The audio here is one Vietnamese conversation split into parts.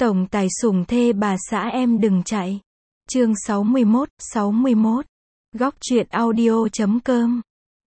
Tổng tài sủng thê bà xã em đừng chạy. Chương 61. Góc truyện audio.com.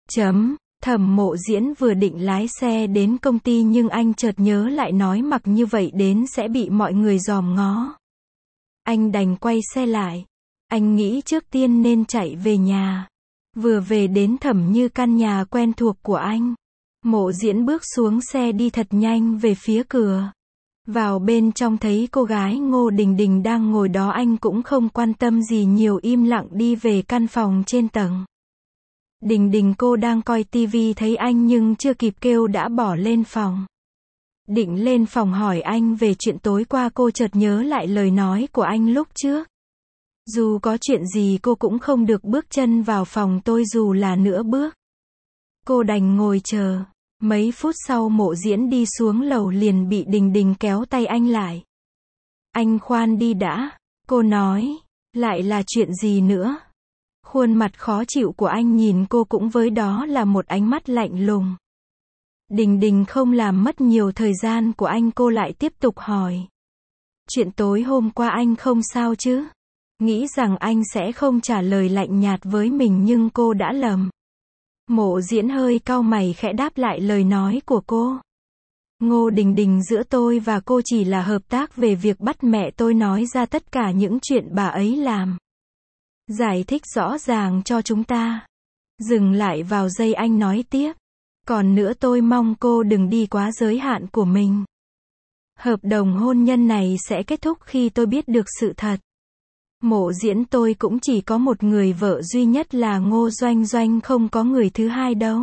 Thẩm Mộ Diễn vừa định lái xe đến công ty nhưng anh chợt nhớ lại nói mặc như vậy đến sẽ bị mọi người dòm ngó. Anh đành quay xe lại. Anh nghĩ trước tiên nên chạy về nhà. Vừa về đến Thẩm Như căn nhà quen thuộc của anh. Mộ Diễn bước xuống xe đi thật nhanh về phía cửa. Vào bên trong thấy cô gái Ngô Đình Đình đang ngồi đó, anh cũng không quan tâm gì nhiều, im lặng đi về căn phòng trên tầng. Đình Đình, cô đang coi tivi thấy anh nhưng chưa kịp kêu đã bỏ lên phòng. Định lên phòng hỏi anh về chuyện tối qua, cô chợt nhớ lại lời nói của anh lúc trước. Dù có chuyện gì cô cũng không được bước chân vào phòng tôi dù là nửa bước. Cô đành ngồi chờ. Mấy phút sau Mộ Diễn đi xuống lầu liền bị Đình Đình kéo tay anh lại. Anh khoan đi đã, cô nói. Lại là chuyện gì nữa? Khuôn mặt khó chịu của anh nhìn cô cũng với đó là một ánh mắt lạnh lùng. Đình Đình không làm mất nhiều thời gian của anh, cô lại tiếp tục hỏi. Chuyện tối hôm qua anh không sao chứ? Nghĩ rằng anh sẽ không trả lời lạnh nhạt với mình nhưng cô đã lầm. Mộ Diễn hơi cau mày khẽ đáp lại lời nói của cô. Ngô Đình Đình, giữa tôi và cô chỉ là hợp tác về việc bắt mẹ tôi nói ra tất cả những chuyện bà ấy làm. Giải thích rõ ràng cho chúng ta. Dừng lại vào giây anh nói tiếp. Còn nữa tôi mong cô đừng đi quá giới hạn của mình. Hợp đồng hôn nhân này sẽ kết thúc khi tôi biết được sự thật. Mộ Diễn, tôi cũng chỉ có một người vợ duy nhất là Ngô Doanh Doanh, không có người thứ hai đâu.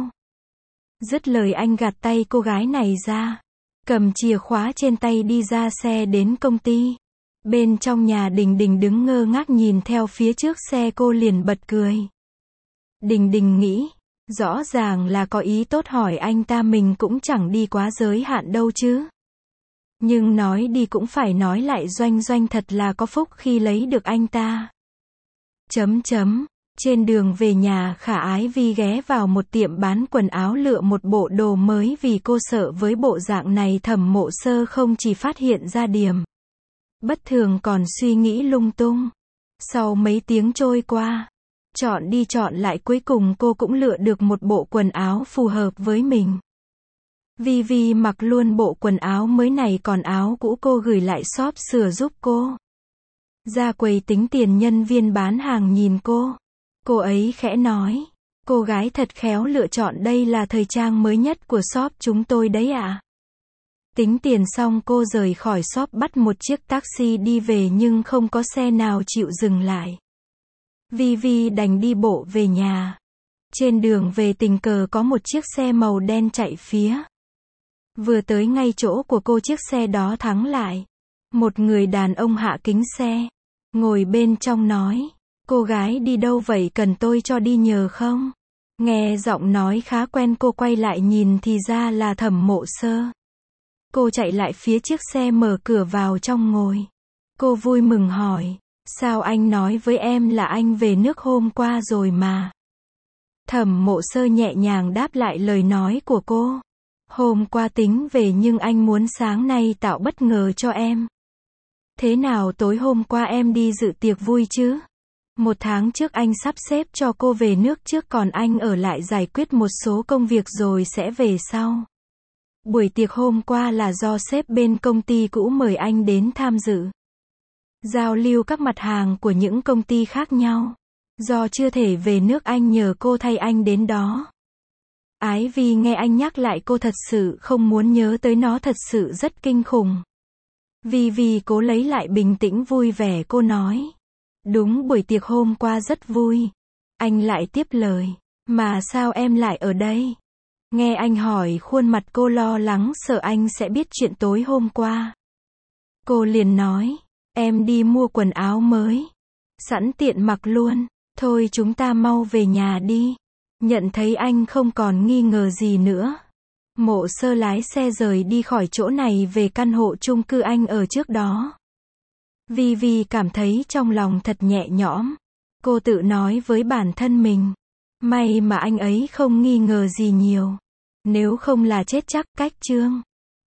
Dứt lời anh gạt tay cô gái này ra. Cầm chìa khóa trên tay đi ra xe đến công ty. Bên trong nhà Đình Đình đứng ngơ ngác nhìn theo phía trước xe, cô liền bật cười. Đình Đình nghĩ, rõ ràng là có ý tốt hỏi anh ta, mình cũng chẳng đi quá giới hạn đâu chứ. Nhưng nói đi cũng phải nói lại, Doanh Doanh thật là có phúc khi lấy được anh ta. Trên đường về nhà, Khả Ái Vi ghé vào một tiệm bán quần áo lựa một bộ đồ mới vì cô sợ với bộ dạng này Thẩm Mộ Sơ không chỉ phát hiện ra điểm bất thường còn suy nghĩ lung tung. Sau mấy tiếng trôi qua, chọn đi chọn lại, cuối cùng cô cũng lựa được một bộ quần áo phù hợp với mình. Vi Vi mặc luôn bộ quần áo mới này, còn áo cũ cô gửi lại shop sửa giúp cô. Ra quầy tính tiền, nhân viên bán hàng nhìn cô ấy khẽ nói, cô gái thật khéo lựa chọn, đây là thời trang mới nhất của shop chúng tôi đấy ạ. Tính tiền xong cô rời khỏi shop, bắt một chiếc taxi đi về nhưng không có xe nào chịu dừng lại. Vi Vi đành đi bộ về nhà. Trên đường về tình cờ có một chiếc xe màu đen chạy phía. Vừa tới ngay chỗ của cô, chiếc xe đó thắng lại. Một người đàn ông hạ kính xe, ngồi bên trong nói, cô gái đi đâu vậy, cần tôi cho đi nhờ không? Nghe giọng nói khá quen, cô quay lại nhìn thì ra là Thẩm Mộ Sơ. Cô chạy lại phía chiếc xe, mở cửa vào trong ngồi. Cô vui mừng hỏi, sao anh nói với em là anh về nước hôm qua rồi mà? Thẩm Mộ Sơ nhẹ nhàng đáp lại lời nói của cô. Hôm qua tính về nhưng anh muốn sáng nay tạo bất ngờ cho em. Thế nào tối hôm qua em đi dự tiệc vui chứ? 1 tháng trước anh sắp xếp cho cô về nước trước, còn anh ở lại giải quyết một số công việc rồi sẽ về sau. Buổi tiệc hôm qua là do sếp bên công ty cũ mời anh đến tham dự. Giao lưu các mặt hàng của những công ty khác nhau. Do chưa thể về nước anh nhờ cô thay anh đến đó. Ái Vi nghe anh nhắc lại, cô thật sự không muốn nhớ tới nó, thật sự rất kinh khủng. Vi cố lấy lại bình tĩnh vui vẻ, cô nói. Đúng, buổi tiệc hôm qua rất vui. Anh lại tiếp lời. Mà sao em lại ở đây? Nghe anh hỏi, khuôn mặt cô lo lắng sợ anh sẽ biết chuyện tối hôm qua. Cô liền nói. Em đi mua quần áo mới. Sẵn tiện mặc luôn. Thôi chúng ta mau về nhà đi. Nhận thấy anh không còn nghi ngờ gì nữa, Mộ Sơ lái xe rời đi khỏi chỗ này về căn hộ chung cư anh ở trước đó. Vi cảm thấy trong lòng thật nhẹ nhõm. Cô tự nói với bản thân mình, may mà anh ấy không nghi ngờ gì nhiều. Nếu không là chết chắc. Cách chương